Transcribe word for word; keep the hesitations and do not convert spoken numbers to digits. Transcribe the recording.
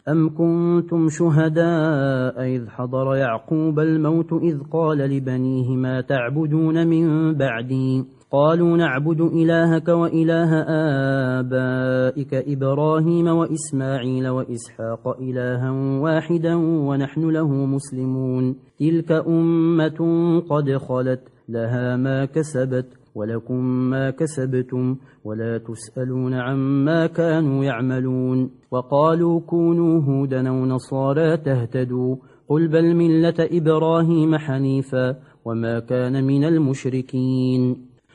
أم كنتم شهداء إذ حضر يعقوب الموت إذ قال لبنيه ما تعبدون من بعدي قالوا نعبد إلهك وإله آبائك إبراهيم وإسماعيل وإسحاق إلها واحدا ونحن له مسلمون تلك أمة قد خلت لها ما كسبت ولكم ما كسبتم ولا تسألون عما كانوا يعملون وقالوا كونوا هودا أو نصارى تهتدوا قل بل ملة إبراهيم حنيفا وما كان من المشركين